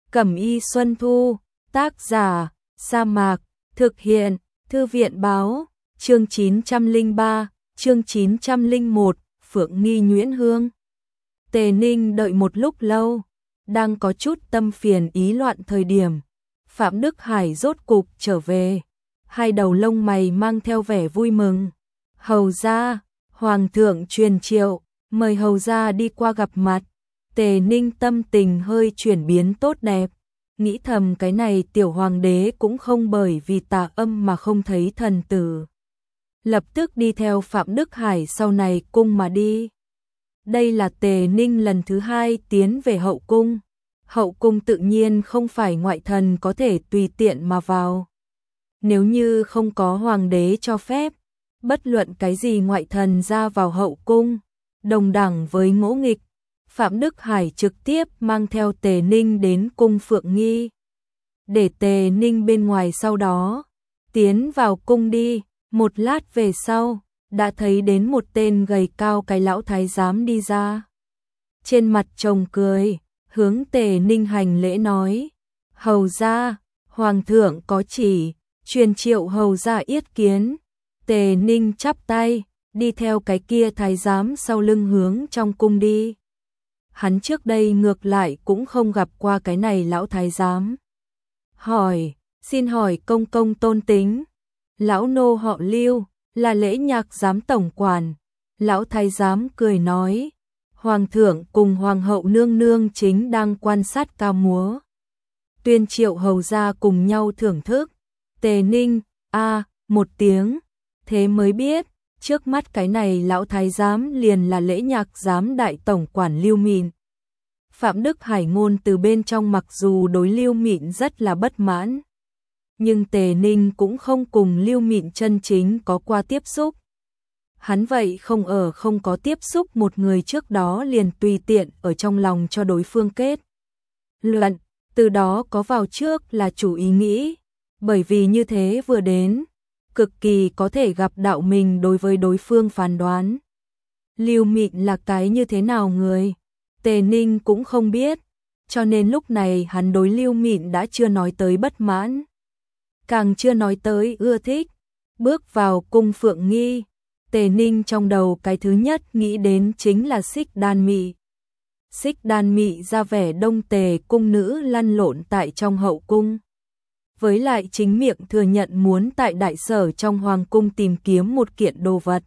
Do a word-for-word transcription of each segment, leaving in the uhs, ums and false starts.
Cẩm y Xuân Thu, tác giả, Sa Mạc, thực hiện, Thư viện báo, chương chín trăm lẻ ba, chương chín trăm lẻ một, Phượng Nghi Nhuyễn Hương. Tề Ninh đợi một lúc lâu, đang có chút tâm phiền ý loạn thời điểm. Phạm Đức Hải rốt cục trở về, hai đầu lông mày mang theo vẻ vui mừng. Hầu gia, Hoàng thượng truyền triệu, mời hầu gia đi qua gặp mặt. Tề Ninh tâm tình hơi chuyển biến tốt đẹp, nghĩ thầm cái này tiểu hoàng đế cũng không bởi vì tà âm mà không thấy thần tử. Lập tức đi theo Phạm Đức Hải sau này cung mà đi. Đây là Tề Ninh lần thứ hai tiến về hậu cung. Hậu cung tự nhiên không phải ngoại thần có thể tùy tiện mà vào. Nếu như không có hoàng đế cho phép, bất luận cái gì ngoại thần ra vào hậu cung, đồng đẳng với ngỗ nghịch. Phạm Đức Hải trực tiếp mang theo Tề Ninh đến cung Phượng Nghi. Để Tề Ninh bên ngoài sau đó, tiến vào cung đi, một lát về sau, đã thấy đến một tên gầy cao cái lão thái giám đi ra. Trên mặt trông cười, hướng Tề Ninh hành lễ nói, hầu gia, hoàng thượng có chỉ, truyền triệu hầu gia yết kiến. Tề Ninh chắp tay, đi theo cái kia thái giám sau lưng hướng trong cung đi. Hắn trước đây ngược lại cũng không gặp qua cái này lão thái giám. Hỏi, xin hỏi công công tôn tính. Lão nô họ Lưu, là lễ nhạc giám tổng quản. Lão thái giám cười nói, hoàng thượng cùng hoàng hậu nương nương chính đang quan sát ca múa. Tuyên triệu hầu gia cùng nhau thưởng thức. Tề Ninh, a một tiếng, thế mới biết, trước mắt cái này lão thái giám liền là lễ nhạc giám đại tổng quản Lưu Mịn. Phạm Đức Hải ngôn từ bên trong mặc dù đối Lưu Mịn rất là bất mãn, nhưng Tề Ninh cũng không cùng Lưu Mịn chân chính có qua tiếp xúc. Hắn vậy không ở không có tiếp xúc một người trước đó liền tùy tiện ở trong lòng cho đối phương kết luận, từ đó có vào trước là chủ ý nghĩ, bởi vì như thế vừa đến, cực kỳ có thể gặp đạo mình đối với đối phương phán đoán. Lưu Mịn là cái như thế nào người, Tề Ninh cũng không biết, cho nên lúc này hắn đối Lưu Mịn đã chưa nói tới bất mãn, càng chưa nói tới ưa thích. Bước vào cung Phượng Nghi, Tề Ninh trong đầu cái thứ nhất nghĩ đến chính là Xích Đan Mị. Xích Đan Mị ra vẻ đông tề cung nữ lăn lộn tại trong hậu cung, với lại chính miệng thừa nhận muốn tại đại sở trong hoàng cung tìm kiếm một kiện đồ vật.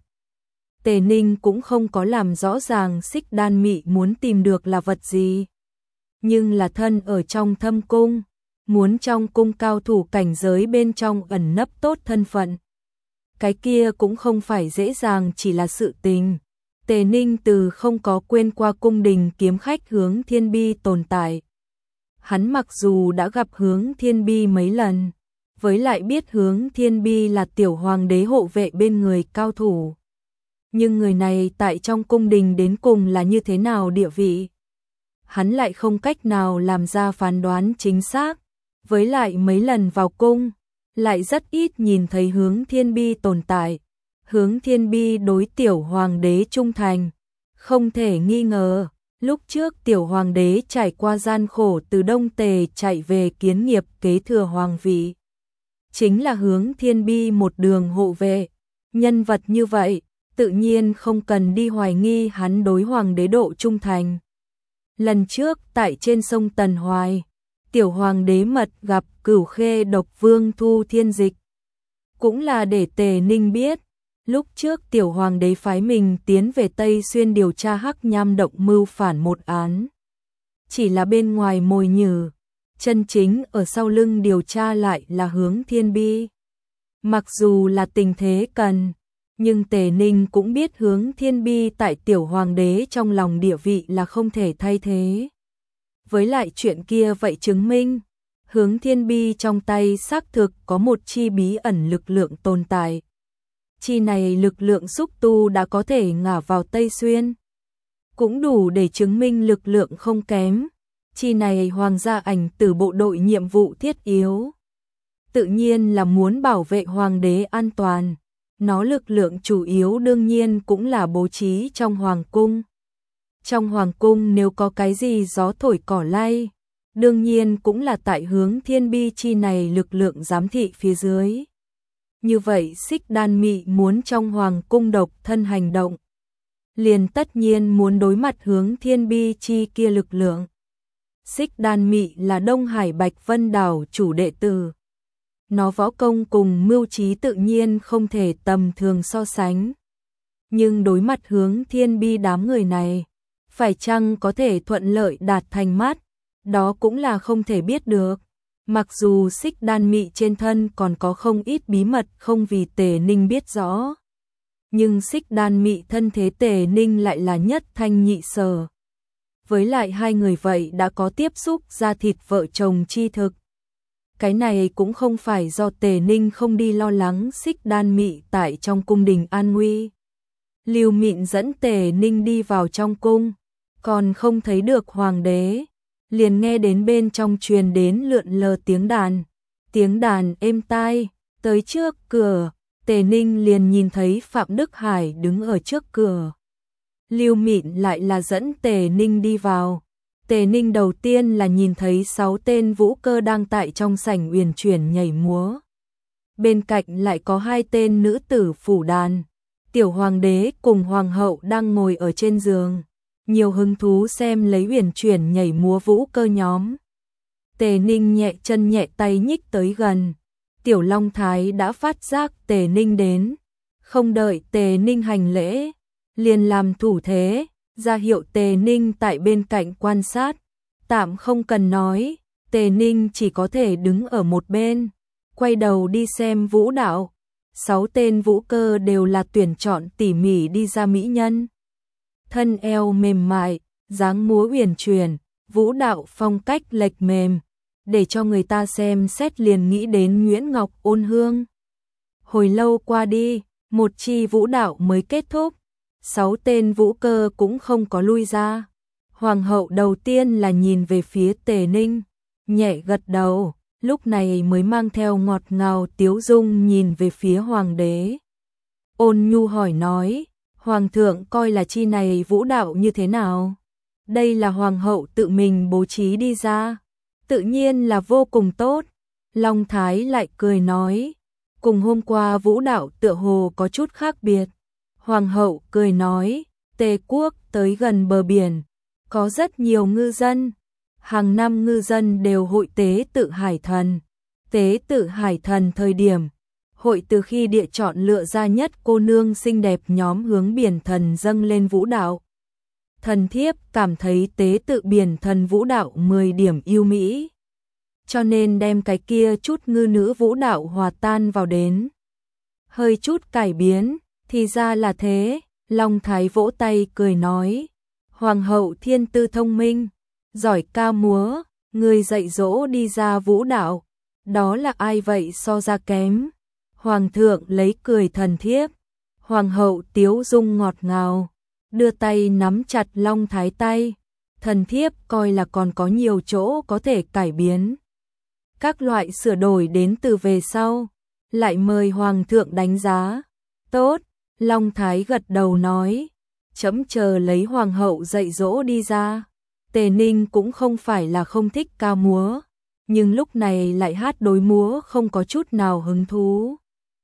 Tề Ninh cũng không có làm rõ ràng Xích Đan Mị muốn tìm được là vật gì, nhưng là thân ở trong thâm cung, muốn trong cung cao thủ cảnh giới bên trong ẩn nấp tốt thân phận. Cái kia cũng không phải dễ dàng chỉ là sự tình. Tề Ninh từ không có quên qua cung đình kiếm khách Hướng Thiên Bi tồn tại. Hắn mặc dù đã gặp Hướng Thiên Bi mấy lần, với lại biết Hướng Thiên Bi là tiểu hoàng đế hộ vệ bên người cao thủ, nhưng người này tại trong cung đình đến cùng là như thế nào địa vị, hắn lại không cách nào làm ra phán đoán chính xác. Với lại mấy lần vào cung, lại rất ít nhìn thấy Hướng Thiên Bi tồn tại. Hướng Thiên Bi đối tiểu hoàng đế trung thành, không thể nghi ngờ. Lúc trước tiểu hoàng đế trải qua gian khổ từ Đông Tề chạy về kiến nghiệp kế thừa hoàng vị, chính là Hướng Thiên Bi một đường hộ vệ. Nhân vật như vậy, tự nhiên không cần đi hoài nghi hắn đối hoàng đế độ trung thành. Lần trước tại trên sông Tần Hoài, tiểu hoàng đế mật gặp Cửu Khê độc vương Thu Thiên Dịch, cũng là để Tề Ninh biết, lúc trước tiểu hoàng đế phái mình tiến về Tây Xuyên điều tra Hắc Nham động mưu phản một án. Chỉ là bên ngoài mồi nhử, chân chính ở sau lưng điều tra lại là Hướng Thiên Bi. Mặc dù là tình thế cần, nhưng Tề Ninh cũng biết Hướng Thiên Bi tại tiểu hoàng đế trong lòng địa vị là không thể thay thế. Với lại chuyện kia vậy chứng minh, Hướng Thiên Bi trong tay xác thực có một chi bí ẩn lực lượng tồn tại. Chi này lực lượng xúc tu đã có thể ngả vào Tây Xuyên, cũng đủ để chứng minh lực lượng không kém. Chi này hoàng gia ảnh tử bộ đội nhiệm vụ thiết yếu, tự nhiên là muốn bảo vệ hoàng đế an toàn. Nó lực lượng chủ yếu đương nhiên cũng là bố trí trong hoàng cung. Trong hoàng cung nếu có cái gì gió thổi cỏ lay, đương nhiên cũng là tại hướng Thiên Bi chi này lực lượng giám thị phía dưới. Như vậy Xích Đan Mị muốn trong hoàng cung độc thân hành động, liền tất nhiên muốn đối mặt hướng Thiên Bi chi kia lực lượng. Xích Đan Mị là Đông Hải Bạch Vân Đảo chủ đệ tử. Nó võ công cùng mưu trí tự nhiên không thể tầm thường so sánh. Nhưng đối mặt hướng Thiên Bi đám người này, phải chăng có thể thuận lợi đạt thành mắt, đó cũng là không thể biết được. Mặc dù Xích Đan Mị trên thân còn có không ít bí mật không vì Tề Ninh biết rõ, nhưng Xích Đan Mị thân thế Tề Ninh lại là nhất thanh nhị sở. Với lại hai người vậy đã có tiếp xúc ra thịt vợ chồng chi thực. Cái này cũng không phải do Tề Ninh không đi lo lắng Xích Đan Mị tại trong cung đình an nguy. Lưu Mịn dẫn Tề Ninh đi vào trong cung, còn không thấy được hoàng đế, liền nghe đến bên trong truyền đến lượn lờ tiếng đàn. Tiếng đàn êm tai, tới trước cửa, Tề Ninh liền nhìn thấy Phạm Đức Hải đứng ở trước cửa. Lưu Mịn lại là dẫn Tề Ninh đi vào. Tề Ninh đầu tiên là nhìn thấy sáu tên vũ cơ đang tại trong sảnh uyển chuyển nhảy múa. Bên cạnh lại có hai tên nữ tử phủ đàn. Tiểu hoàng đế cùng hoàng hậu đang ngồi ở trên giường, nhiều hứng thú xem lấy uyển chuyển nhảy múa vũ cơ nhóm. Tề Ninh nhẹ chân nhẹ tay nhích tới gần. Tiểu Long Thái đã phát giác Tề Ninh đến, không đợi Tề Ninh hành lễ, liền làm thủ thế, ra hiệu Tề Ninh tại bên cạnh quan sát. Tạm không cần nói, Tề Ninh chỉ có thể đứng ở một bên, quay đầu đi xem vũ đạo. Sáu tên vũ cơ đều là tuyển chọn tỉ mỉ đi ra mỹ nhân. Thân eo mềm mại, dáng múa uyển chuyển, vũ đạo phong cách lệch mềm, để cho người ta xem xét liền nghĩ đến Nguyễn Ngọc Ôn Hương. Hồi lâu qua đi, một chi vũ đạo mới kết thúc, sáu tên vũ cơ cũng không có lui ra. Hoàng hậu đầu tiên là nhìn về phía Tề Ninh, nhẹ gật đầu, lúc này mới mang theo ngọt ngào tiếu dung nhìn về phía hoàng đế. Ôn nhu hỏi nói, hoàng thượng coi là chi này vũ đạo như thế nào? Đây là hoàng hậu tự mình bố trí đi ra, tự nhiên là vô cùng tốt. Long Thái lại cười nói, cùng hôm qua vũ đạo tựa hồ có chút khác biệt. Hoàng hậu cười nói, Tề quốc tới gần bờ biển, có rất nhiều ngư dân. Hàng năm ngư dân đều hội tế tự hải thần. Tế tự hải thần thời điểm, hội từ khi địa chọn lựa ra nhất cô nương xinh đẹp nhóm hướng biển thần dâng lên vũ đạo. Thần thiếp cảm thấy tế tự biển thần vũ đạo mười điểm yêu mỹ, cho nên đem cái kia chút ngư nữ vũ đạo hòa tan vào đến. Hơi chút cải biến, thì ra là thế. Long Thái vỗ tay cười nói, hoàng hậu thiên tư thông minh, giỏi ca múa, người dạy dỗ đi ra vũ đạo, đó là ai vậy so ra kém? Hoàng thượng lấy cười thần thiếp. Hoàng hậu tiếu dung ngọt ngào, đưa tay nắm chặt Long Thái tay. Thần thiếp coi là còn có nhiều chỗ có thể cải biến, các loại sửa đổi đến từ về sau, lại mời hoàng thượng đánh giá. Tốt. Long Thái gật đầu nói, chấm chờ lấy hoàng hậu dạy dỗ đi ra. Tề Ninh cũng không phải là không thích ca múa, nhưng lúc này lại hát đối múa không có chút nào hứng thú.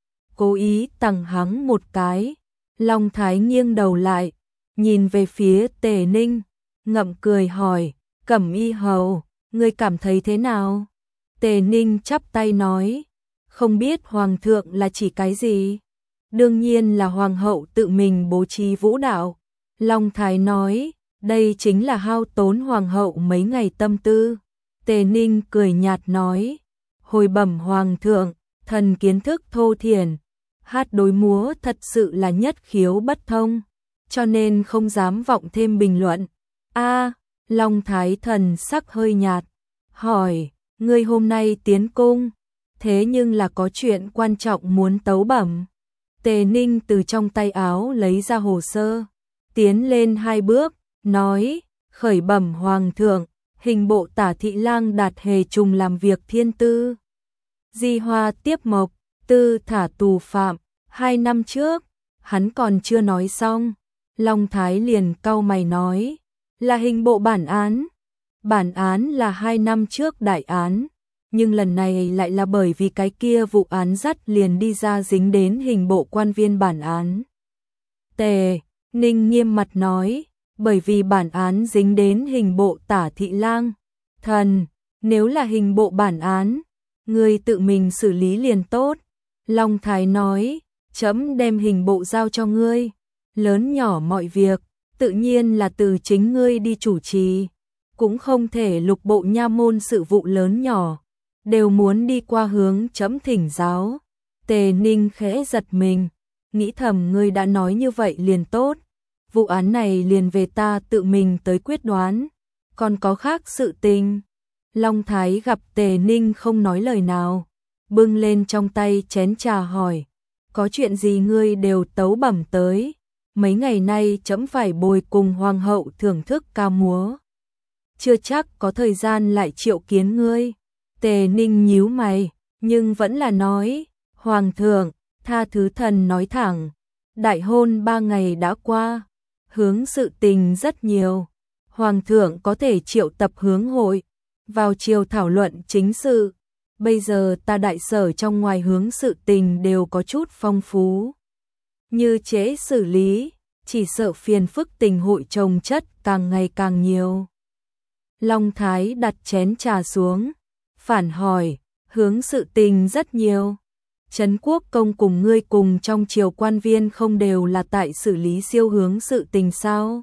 Cố ý tằng hắng một cái, Long Thái nghiêng đầu lại, nhìn về phía Tề Ninh, ngậm cười hỏi, Cẩm Y hầu, ngươi cảm thấy thế nào? Tề Ninh chắp tay nói, không biết hoàng thượng là chỉ cái gì? Đương nhiên là hoàng hậu tự mình bố trí vũ đạo. Long Thái nói, đây chính là hao tốn hoàng hậu mấy ngày tâm tư. Tề Ninh cười nhạt nói, hồi bẩm hoàng thượng, thần kiến thức thô thiển, hát đối múa thật sự là nhất khiếu bất thông, cho nên không dám vọng thêm bình luận. A, Long Thái thần sắc hơi nhạt, hỏi, ngươi hôm nay tiến cung, thế nhưng là có chuyện quan trọng muốn tấu bẩm. Tề Ninh từ trong tay áo lấy ra hồ sơ, tiến lên hai bước, nói, khởi bẩm hoàng thượng, hình bộ tả thị lang Đạt Hề trùng làm việc thiên tư. Di hoa tiếp mộc, tư thả tù phạm, hai năm trước, hắn còn chưa nói xong. Long Thái liền cau mày nói, là hình bộ bản án. Bản án là hai năm trước đại án, nhưng lần này lại là bởi vì cái kia vụ án dắt liền đi ra dính đến hình bộ quan viên bản án. Tề Ninh nghiêm mặt nói, bởi vì bản án dính đến hình bộ Tả Thị Lang. Thần, nếu là hình bộ bản án, ngươi tự mình xử lý liền tốt. Long Thái nói, trẫm đem hình bộ giao cho ngươi, lớn nhỏ mọi việc, tự nhiên là từ chính ngươi đi chủ trì, cũng không thể lục bộ nha môn sự vụ lớn nhỏ, đều muốn đi qua hướng trẫm thỉnh giáo. Tề Ninh khẽ giật mình, nghĩ thầm ngươi đã nói như vậy liền tốt, vụ án này liền về ta tự mình tới quyết đoán, còn có khác sự tình. Long Thái gặp Tề Ninh không nói lời nào, bưng lên trong tay chén trà hỏi, có chuyện gì ngươi đều tấu bẩm tới, mấy ngày nay trẫm phải bồi cùng hoàng hậu thưởng thức ca múa, chưa chắc có thời gian lại triệu kiến ngươi. Tề Ninh nhíu mày, nhưng vẫn là nói, hoàng thượng, tha thứ thần nói thẳng, đại hôn ba ngày đã qua, hướng sự tình rất nhiều, hoàng thượng có thể triệu tập hướng hội, vào chiều thảo luận chính sự, bây giờ ta đại sở trong ngoài hướng sự tình đều có chút phong phú. Như chế xử lý, chỉ sợ phiền phức tình hội chồng chất càng ngày càng nhiều. Long Thái đặt chén trà xuống, phản hỏi, hướng sự tình rất nhiều. Trấn Quốc công cùng ngươi cùng trong triều quan viên không đều là tại xử lý siêu hướng sự tình sao?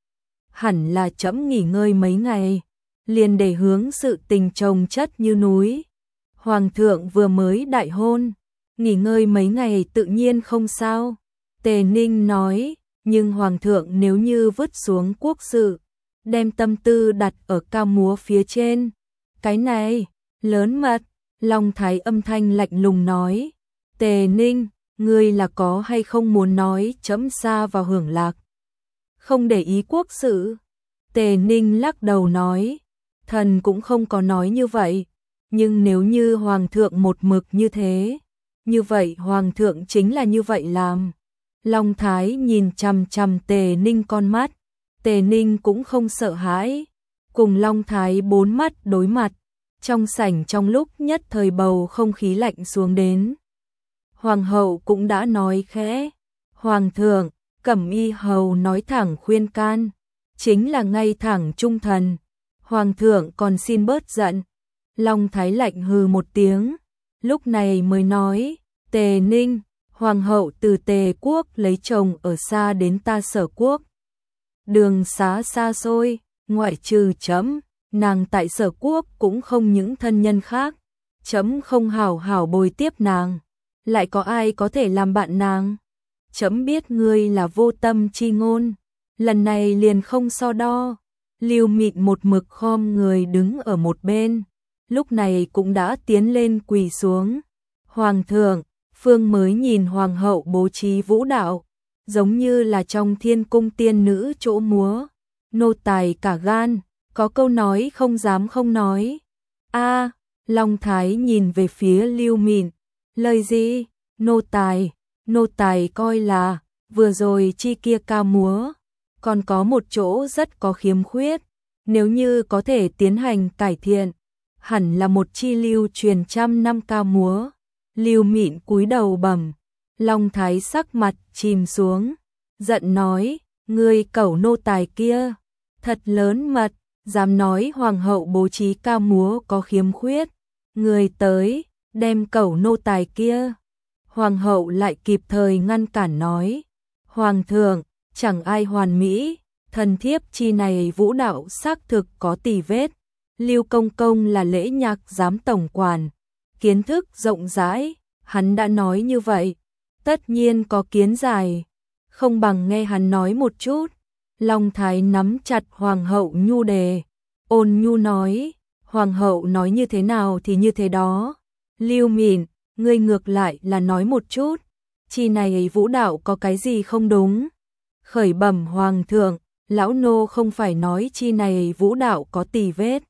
Hẳn là trẫm nghỉ ngơi mấy ngày, liền để hướng sự tình chồng chất như núi. Hoàng thượng vừa mới đại hôn, nghỉ ngơi mấy ngày tự nhiên không sao. Tề Ninh nói, nhưng hoàng thượng nếu như vứt xuống quốc sự, đem tâm tư đặt ở ca múa phía trên, cái này, lớn mật. Long Thái âm thanh lạnh lùng nói, Tề Ninh, ngươi là có hay không muốn nói trẫm xa vào hưởng lạc, không để ý quốc sự? Tề Ninh lắc đầu nói, thần cũng không có nói như vậy, nhưng nếu như hoàng thượng một mực như thế, như vậy hoàng thượng chính là như vậy làm. Long Thái nhìn chằm chằm Tề Ninh con mắt, Tề Ninh cũng không sợ hãi, cùng Long Thái bốn mắt đối mặt, trong sảnh trong lúc nhất thời bầu không khí lạnh xuống đến. Hoàng hậu cũng đã nói khẽ, hoàng thượng, Cẩm Y hầu nói thẳng khuyên can, chính là ngay thẳng trung thần, hoàng thượng còn xin bớt giận. Long Thái lạnh hừ một tiếng, lúc này mới nói, Tề Ninh, hoàng hậu từ Tề quốc lấy chồng ở xa đến ta Sở quốc, đường xá xa xôi, ngoại trừ trẫm, nàng tại Sở quốc cũng không những thân nhân khác, trẫm không hảo hảo bồi tiếp nàng, lại có ai có thể làm bạn nàng? Trẫm biết ngươi là vô tâm chi ngôn, lần này liền không so đo. Lưu Mịn một mực khom người đứng ở một bên, lúc này cũng đã tiến lên quỳ xuống. Hoàng thượng, phương mới nhìn hoàng hậu bố trí vũ đạo, giống như là trong thiên cung tiên nữ chỗ múa, nô tài cả gan, có câu nói không dám không nói. A, Long Thái nhìn về phía Lưu Mịn, lời gì? Nô tài, nô tài coi là, vừa rồi chi kia ca múa, còn có một chỗ rất có khiếm khuyết, nếu như có thể tiến hành cải thiện, hẳn là một chi lưu truyền trăm năm ca múa. Lưu Mịn cúi đầu bẩm, Long Thái sắc mặt chìm xuống, giận nói, ngươi cẩu nô tài kia, thật lớn mật, dám nói hoàng hậu bố trí ca múa có khiếm khuyết, người tới, đem cẩu nô tài kia. Hoàng hậu lại kịp thời ngăn cản nói, hoàng thượng, chẳng ai hoàn mỹ, thần thiếp chi này vũ đạo xác thực có tì vết. Lưu công công là lễ nhạc giám tổng quản, kiến thức rộng rãi, hắn đã nói như vậy, tất nhiên có kiến giải, không bằng nghe hắn nói một chút. Long Thái nắm chặt hoàng hậu nhu đề, ôn nhu nói, hoàng hậu nói như thế nào thì như thế đó. Lưu Mịn, ngươi ngược lại là nói một chút, chi này vũ đạo có cái gì không đúng? Khởi bẩm hoàng thượng, lão nô không phải nói chi này vũ đạo có tì vết.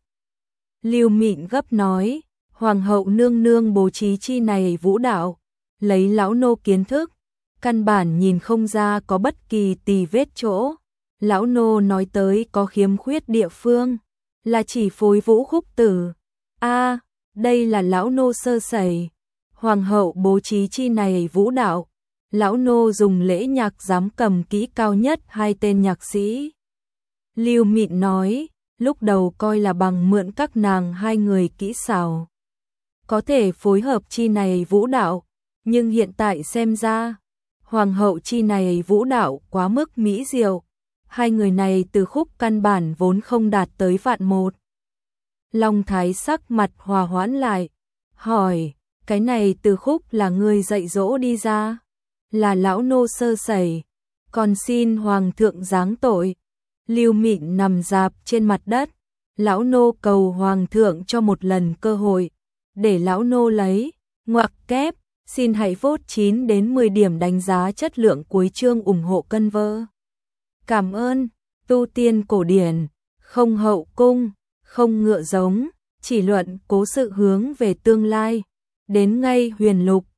Lưu Mịn gấp nói, hoàng hậu nương nương bố trí chi này vũ đạo, lấy lão nô kiến thức, căn bản nhìn không ra có bất kỳ tì vết chỗ. Lão nô nói tới có khiếm khuyết địa phương, là chỉ phối vũ khúc tử. A, đây là lão nô sơ sẩy. Hoàng hậu bố trí chi này vũ đạo, lão nô dùng lễ nhạc giám cầm kỹ cao nhất hai tên nhạc sĩ. Lưu Mịn nói, lúc đầu coi là bằng mượn các nàng hai người kỹ xảo, có thể phối hợp chi này vũ đạo, nhưng hiện tại xem ra, hoàng hậu chi này vũ đạo quá mức mỹ diệu, hai người này từ khúc căn bản vốn không đạt tới vạn một. Long Thái sắc mặt hòa hoãn lại, hỏi, cái này từ khúc là người dạy dỗ đi ra, là lão nô sơ sẩy, còn xin hoàng thượng giáng tội. Lưu Mịn nằm rạp trên mặt đất, lão nô cầu hoàng thượng cho một lần cơ hội, để lão nô lấy, ngoặc kép, xin hãy vote chín đến mười điểm đánh giá chất lượng cuối chương ủng hộ cân vơ. Cảm ơn, tu tiên cổ điển, không hậu cung, không ngựa giống, chỉ luận cố sự hướng về tương lai, đến ngay huyền lục,